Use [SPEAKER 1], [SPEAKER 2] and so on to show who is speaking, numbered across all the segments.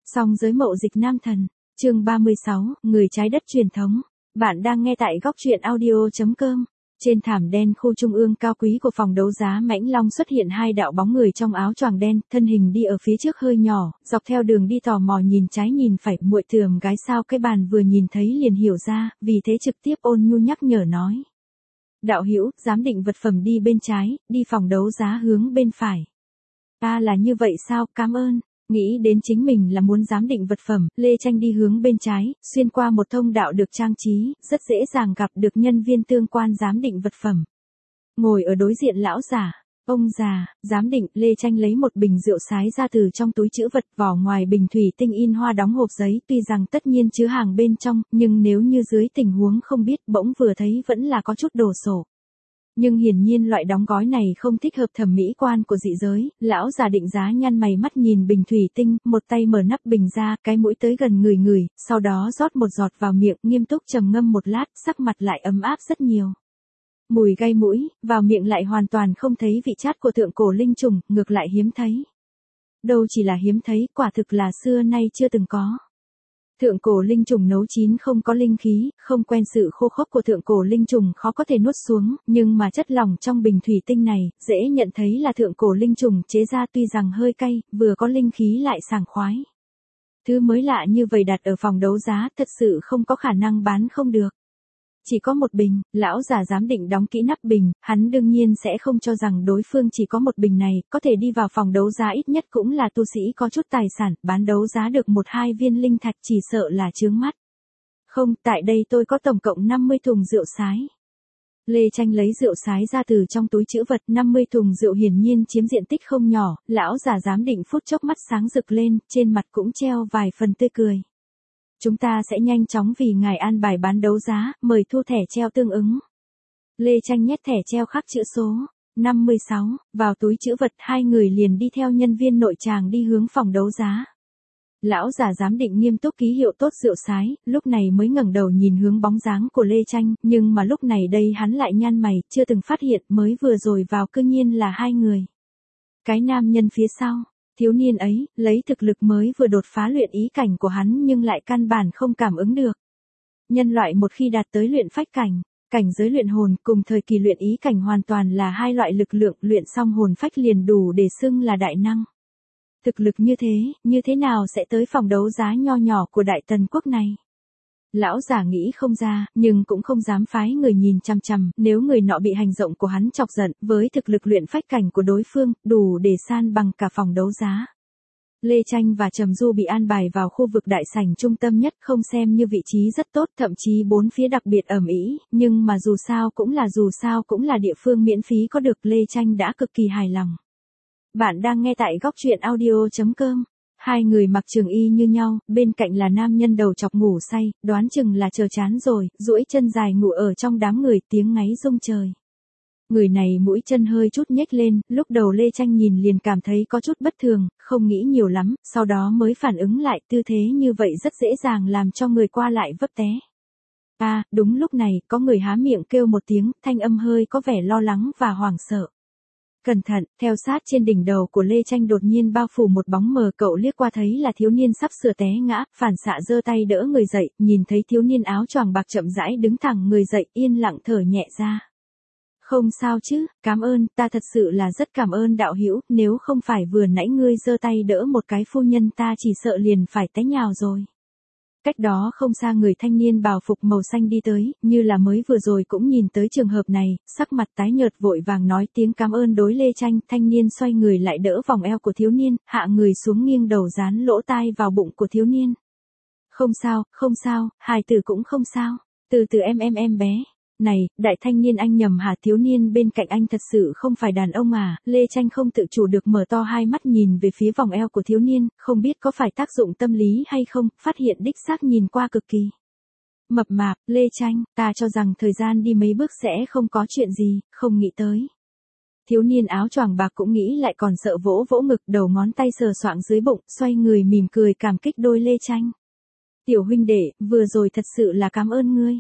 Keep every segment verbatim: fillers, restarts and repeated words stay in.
[SPEAKER 1] Song giới mậu dịch nam thần, chương ba mươi sáu, người trái đất truyền thống. Bạn đang nghe tại góc truyện audio chấm com. Trên thảm đen khu trung ương cao quý của phòng đấu giá Mãnh Long xuất hiện hai đạo bóng người trong áo choàng đen, thân hình đi ở phía trước hơi nhỏ, dọc theo đường đi tò mò nhìn trái nhìn phải, muội tườm gái sao cái bàn vừa nhìn thấy liền hiểu ra, vì thế trực tiếp ôn nhu nhắc nhở nói. Đạo hữu, giám định vật phẩm đi bên trái, đi phòng đấu giá hướng bên phải. À là như vậy sao, cảm ơn. Nghĩ đến chính mình là muốn giám định vật phẩm, Lê Tranh đi hướng bên trái, xuyên qua một thông đạo được trang trí, rất dễ dàng gặp được nhân viên tương quan giám định vật phẩm. Ngồi ở đối diện lão giả, ông già, giám định, Lê Tranh lấy một bình rượu sái ra từ trong túi trữ vật, vỏ ngoài bình thủy tinh in hoa đóng hộp giấy, tuy rằng tất nhiên chứa hàng bên trong, nhưng nếu như dưới tình huống không biết, bỗng vừa thấy vẫn là có chút đồ sổ. Nhưng hiển nhiên loại đóng gói này không thích hợp thẩm mỹ quan của dị giới, lão già định giá nhăn mày mắt nhìn bình thủy tinh, một tay mở nắp bình ra, cái mũi tới gần người người, sau đó rót một giọt vào miệng, nghiêm túc trầm ngâm một lát, sắc mặt lại ấm áp rất nhiều. Mùi gây mũi, vào miệng lại hoàn toàn không thấy vị chát của thượng cổ linh trùng, ngược lại hiếm thấy. Đâu chỉ là hiếm thấy, quả thực là xưa nay chưa từng có. Thượng cổ linh trùng nấu chín không có linh khí, không quen sự khô khốc của thượng cổ linh trùng khó có thể nuốt xuống, nhưng mà chất lỏng trong bình thủy tinh này, dễ nhận thấy là thượng cổ linh trùng chế ra tuy rằng hơi cay, vừa có linh khí lại sảng khoái. Thứ mới lạ như vậy đặt ở phòng đấu giá thật sự không có khả năng bán không được. Chỉ có một bình, lão già giám định đóng kỹ nắp bình, hắn đương nhiên sẽ không cho rằng đối phương chỉ có một bình này, có thể đi vào phòng đấu giá ít nhất cũng là tu sĩ có chút tài sản, bán đấu giá được một hai viên linh thạch chỉ sợ là chướng mắt. Không, tại đây tôi có tổng cộng năm mươi thùng rượu sái. Lê Tranh lấy rượu sái ra từ trong túi trữ vật, năm mươi thùng rượu hiển nhiên chiếm diện tích không nhỏ, lão già giám định phút chốc mắt sáng rực lên, trên mặt cũng treo vài phần tươi cười. Chúng ta sẽ nhanh chóng vì ngài an bài bán đấu giá, mời thu thẻ treo tương ứng. Lê Tranh nhét thẻ treo khắc chữ số năm mươi sáu, vào túi trữ vật, hai người liền đi theo nhân viên nội tràng đi hướng phòng đấu giá. Lão già giám định nghiêm túc ký hiệu tốt rượu sái, lúc này mới ngẩng đầu nhìn hướng bóng dáng của Lê Tranh, nhưng mà lúc này đây hắn lại nhăn mày, chưa từng phát hiện mới vừa rồi vào cư nhiên là hai người. Cái nam nhân phía sau. Thiếu niên ấy, lấy thực lực mới vừa đột phá luyện ý cảnh của hắn nhưng lại căn bản không cảm ứng được. Nhân loại một khi đạt tới luyện phách cảnh, cảnh giới luyện hồn cùng thời kỳ luyện ý cảnh hoàn toàn là hai loại lực lượng, luyện xong hồn phách liền đủ để xưng là đại năng. Thực lực như thế, như thế nào sẽ tới phòng đấu giá nho nhỏ của Đại Tần quốc này? Lão giả nghĩ không ra, nhưng cũng không dám phái người nhìn chằm chằm, nếu người nọ bị hành động của hắn chọc giận, với thực lực luyện phách cảnh của đối phương, đủ để san bằng cả phòng đấu giá. Lê Tranh và Trầm Du bị an bài vào khu vực đại sảnh trung tâm nhất, không xem như vị trí rất tốt, thậm chí bốn phía đặc biệt ầm ĩ, nhưng mà dù sao cũng là dù sao cũng là địa phương miễn phí có được, Lê Tranh đã cực kỳ hài lòng. Bạn đang nghe tại góc truyện audio chấm com. Hai người mặc trường y như nhau, bên cạnh là nam nhân đầu chọc ngủ say, đoán chừng là chờ chán rồi, duỗi chân dài ngủ ở trong đám người, tiếng ngáy rung trời. Người này mũi chân hơi chút nhếch lên, lúc đầu Lê Tranh nhìn liền cảm thấy có chút bất thường, không nghĩ nhiều lắm, sau đó mới phản ứng lại, tư thế như vậy rất dễ dàng làm cho người qua lại vấp té. À, đúng lúc này, có người há miệng kêu một tiếng, thanh âm hơi có vẻ lo lắng và hoảng sợ. Cẩn thận, theo sát trên đỉnh đầu của Lê Tranh đột nhiên bao phủ một bóng mờ, cậu liếc qua thấy là thiếu niên sắp sửa té ngã, phản xạ giơ tay đỡ người dậy, nhìn thấy thiếu niên áo choàng bạc chậm rãi đứng thẳng người dậy, yên lặng thở nhẹ ra. Không sao chứ, cảm ơn, ta thật sự là rất cảm ơn đạo hữu, nếu không phải vừa nãy ngươi giơ tay đỡ một cái phu nhân ta chỉ sợ liền phải té nhào rồi. Cách đó không xa người thanh niên bào phục màu xanh đi tới, như là mới vừa rồi cũng nhìn tới trường hợp này, sắc mặt tái nhợt vội vàng nói tiếng cảm ơn đối Lê Tranh, thanh niên xoay người lại đỡ vòng eo của thiếu niên, hạ người xuống nghiêng đầu dán lỗ tai vào bụng của thiếu niên. Không sao, không sao, hài tử cũng không sao, từ từ em em em bé. Này, đại thanh niên anh nhầm hả, thiếu niên bên cạnh anh thật sự không phải đàn ông à, Lê Tranh không tự chủ được mở to hai mắt nhìn về phía vòng eo của thiếu niên, không biết có phải tác dụng tâm lý hay không, phát hiện đích xác nhìn qua cực kỳ mập mạp. Lê Tranh, ta cho rằng thời gian đi mấy bước sẽ không có chuyện gì, không nghĩ tới. Thiếu niên áo choàng bạc cũng nghĩ lại còn sợ, vỗ vỗ ngực, đầu ngón tay sờ soạng dưới bụng, xoay người mỉm cười cảm kích đôi Lê Tranh. Tiểu huynh đệ, vừa rồi thật sự là cảm ơn ngươi.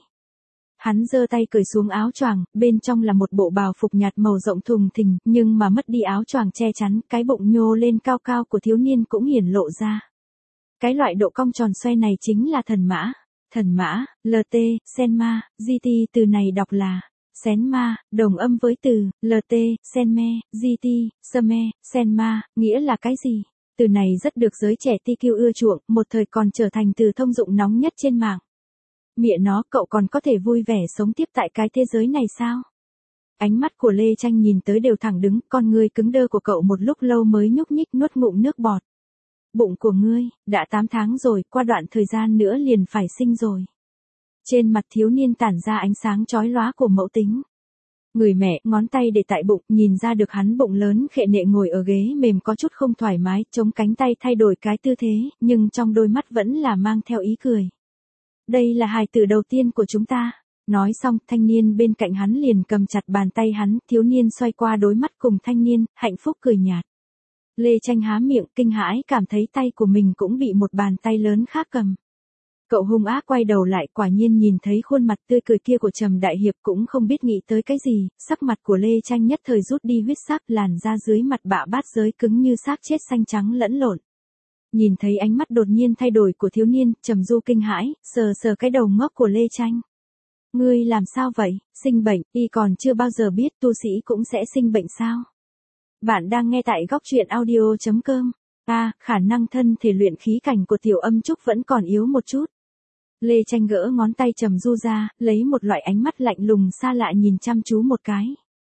[SPEAKER 1] Hắn giơ tay cởi xuống áo choàng, bên trong là một bộ bào phục nhạt màu rộng thùng thình, nhưng mà mất đi áo choàng che chắn, cái bụng nhô lên cao cao của thiếu niên cũng hiển lộ ra. Cái loại độ cong tròn xoe này chính là thần mã. Thần mã, lờ tê, Senma, giê tê từ này đọc là Senma, đồng âm với từ lờ tê, Senme, giê tê, Sme, Senma, nghĩa là cái gì? Từ này rất được giới trẻ tê quy ưa chuộng, một thời còn trở thành từ thông dụng nóng nhất trên mạng. Mẹ nó, cậu còn có thể vui vẻ sống tiếp tại cái thế giới này sao? Ánh mắt của Lê Tranh nhìn tới đều thẳng đứng, con người cứng đơ của cậu một lúc lâu mới nhúc nhích nuốt ngụm nước bọt. Bụng của ngươi, đã tám tháng rồi, qua đoạn thời gian nữa liền phải sinh rồi. Trên mặt thiếu niên tản ra ánh sáng chói lóa của mẫu tính. Người mẹ, ngón tay để tại bụng, nhìn ra được hắn bụng lớn khệ nệ ngồi ở ghế mềm có chút không thoải mái, chống cánh tay thay đổi cái tư thế, nhưng trong đôi mắt vẫn là mang theo ý cười. Đây là hài tử đầu tiên của chúng ta. Nói xong, thanh niên bên cạnh hắn liền cầm chặt bàn tay hắn, thiếu niên xoay qua đối mắt cùng thanh niên, hạnh phúc cười nhạt. Lê Tranh há miệng kinh hãi cảm thấy tay của mình cũng bị một bàn tay lớn khác cầm. Cậu hung ác quay đầu lại quả nhiên nhìn thấy khuôn mặt tươi cười kia của Trầm Đại Hiệp cũng không biết nghĩ tới cái gì, sắc mặt của Lê Tranh nhất thời rút đi huyết sắc, làn da dưới mặt bạ bát giới cứng như xác chết xanh trắng lẫn lộn. Nhìn thấy ánh mắt đột nhiên thay đổi của thiếu niên, Trầm Du kinh hãi, sờ sờ cái đầu ngốc của Lê Tranh. Ngươi làm sao vậy, sinh bệnh, y còn chưa bao giờ biết tu sĩ cũng sẽ sinh bệnh sao? Bạn đang nghe tại góc truyện audio chấm com. À, khả năng thân thể luyện khí cảnh của Tiểu Âm Trúc vẫn còn yếu một chút. Lê Tranh gỡ ngón tay Trầm Du ra, lấy một loại ánh mắt lạnh lùng xa lạ nhìn chăm chú một cái.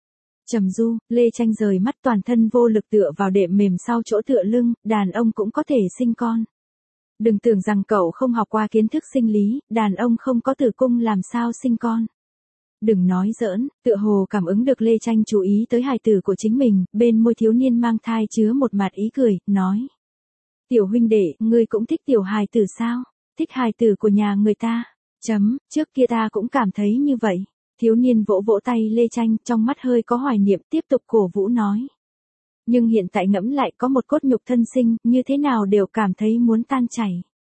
[SPEAKER 1] Trầm Du, Lê Tranh rời mắt toàn thân vô lực tựa vào đệm mềm sau chỗ tựa lưng, đàn ông cũng có thể sinh con. Đừng tưởng rằng cậu không học qua kiến thức sinh lý, đàn ông không có tử cung làm sao sinh con. Đừng nói giỡn, tựa hồ cảm ứng được Lê Tranh chú ý tới hài tử của chính mình, bên môi thiếu niên mang thai chứa một mạt ý cười, nói. Tiểu huynh đệ, ngươi cũng thích tiểu hài tử sao? Thích hài tử của nhà người ta. Chấm, trước kia ta cũng cảm thấy như vậy. Thiếu niên vỗ vỗ tay Lê Tranh, trong mắt hơi có hoài niệm, tiếp tục cổ vũ nói. Nhưng hiện tại ngẫm lại có một cốt nhục thân sinh, như thế nào đều cảm thấy muốn tan chảy.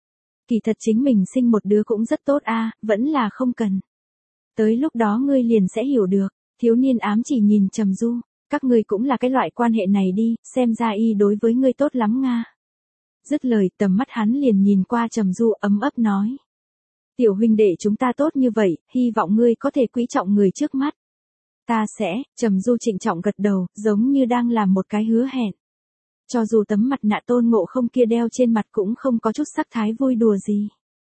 [SPEAKER 1] Kỳ thật chính mình sinh một đứa cũng rất tốt a, vẫn là không cần. Tới lúc đó ngươi liền sẽ hiểu được. Thiếu niên ám chỉ nhìn Trầm Du, các ngươi cũng là cái loại quan hệ này đi, xem ra y đối với ngươi tốt lắm nga. Dứt lời, tầm mắt hắn liền nhìn qua Trầm Du ấm ấp nói. Tiểu huynh đệ chúng ta tốt như vậy, hy vọng ngươi có thể quý trọng người trước mắt. Ta sẽ, Trầm Du trịnh trọng gật đầu, giống như đang làm một cái hứa hẹn. Cho dù tấm mặt nạ Tôn Ngộ Không kia đeo trên mặt cũng không có chút sắc thái vui đùa gì.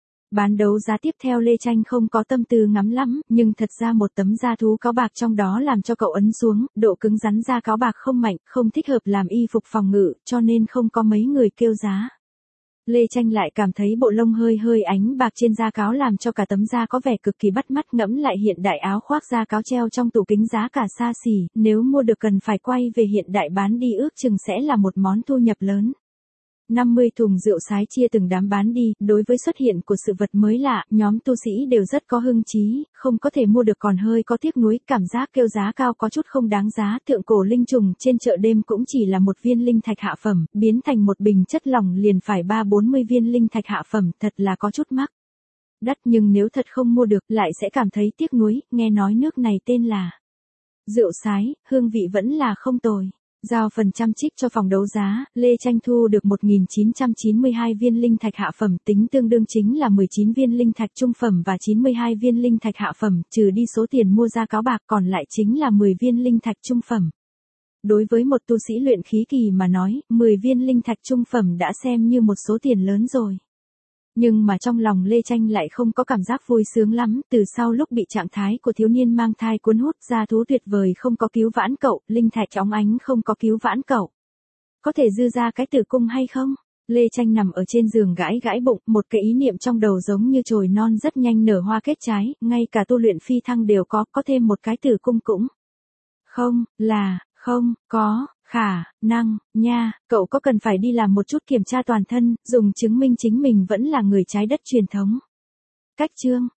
[SPEAKER 1] Bán đấu giá tiếp theo Lê Tranh không có tâm tư ngắm lắm, nhưng thật ra một tấm da thú cáo bạc trong đó làm cho cậu ấn xuống, độ cứng rắn da cáo bạc không mạnh, không thích hợp làm y phục phòng ngự, cho nên không có mấy người kêu giá. Lê Tranh lại cảm thấy bộ lông hơi hơi ánh bạc trên da cáo làm cho cả tấm da có vẻ cực kỳ bắt mắt, ngẫm lại hiện đại áo khoác da cáo treo trong tủ kính giá cả xa xỉ, nếu mua được cần phải quay về hiện đại bán đi ước chừng sẽ là một món thu nhập lớn. năm mươi thùng rượu sái chia từng đám bán đi, đối với xuất hiện của sự vật mới lạ, nhóm tu sĩ đều rất có hưng trí, không có thể mua được còn hơi có tiếc nuối, cảm giác kêu giá cao có chút không đáng giá, thượng cổ linh trùng trên chợ đêm cũng chỉ là một viên linh thạch hạ phẩm, biến thành một bình chất lỏng liền phải ba bốn mươi viên linh thạch hạ phẩm, thật là có chút mắc. Đắt nhưng nếu thật không mua được, lại sẽ cảm thấy tiếc nuối, nghe nói nước này tên là rượu sái, hương vị vẫn là không tồi. Giao phần trăm trích cho phòng đấu giá, Lê Tranh thu được một nghìn chín trăm chín mươi hai viên linh thạch hạ phẩm, tính tương đương chính là mười chín viên linh thạch trung phẩm và chín mươi hai viên linh thạch hạ phẩm, trừ đi số tiền mua ra cáo bạc còn lại chính là mười viên linh thạch trung phẩm. Đối với một tu sĩ luyện khí kỳ mà nói, mười viên linh thạch trung phẩm đã xem như một số tiền lớn rồi. Nhưng mà trong lòng Lê Tranh lại không có cảm giác vui sướng lắm, từ sau lúc bị trạng thái của thiếu niên mang thai cuốn hút, gia thú tuyệt vời không có cứu vãn cậu, linh thạch óng ánh không có cứu vãn cậu. Có thể dư ra cái tử cung hay không? Lê Tranh nằm ở trên giường gãi gãi bụng, một cái ý niệm trong đầu giống như chồi non rất nhanh nở hoa kết trái, ngay cả tu luyện phi thăng đều có, có thêm một cái tử cung cũng. Không, là, không, có. Khả, năng, nha, cậu có cần phải đi làm một chút kiểm tra toàn thân, dùng chứng minh chính mình vẫn là người trái đất truyền thống. Cách chương,